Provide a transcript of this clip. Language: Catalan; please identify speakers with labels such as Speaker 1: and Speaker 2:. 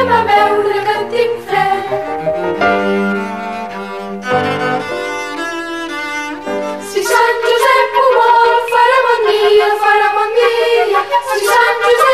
Speaker 1: a veure que en tinc fred. Si Sant Josep ho vol, farà bon dia, farà bon dia. Si Sant Josep